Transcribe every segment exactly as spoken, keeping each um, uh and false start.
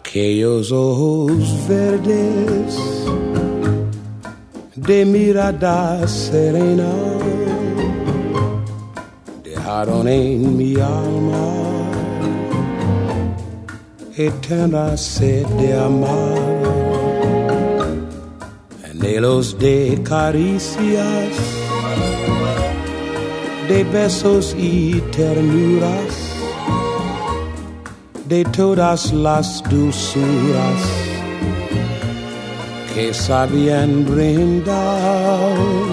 aquellos ojos verdes de mirada serena dejaron en mi alma eterna sed de amar, anhelos de caricias, de besos y ternuras, de todas las dulzuras que sabían brindar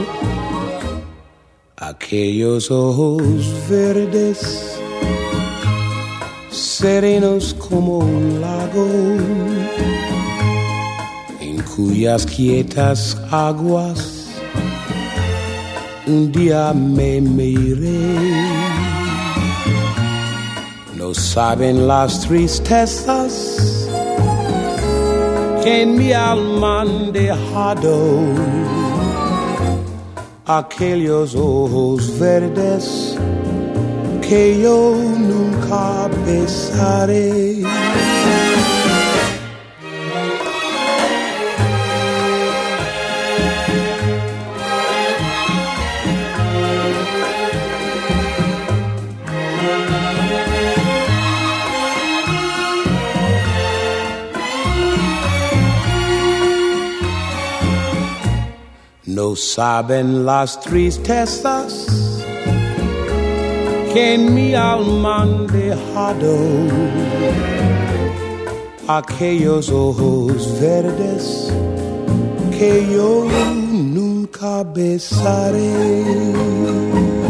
aquellos ojos verdes, serenos como un lago, en cuyas quietas aguas un día me miré. No saben las tristezas que en mi alma han dejado aquellos ojos verdes que yo nunca besaré. No saben las tristezas que en mi alma han dejado aquellos ojos verdes que yo nunca besaré.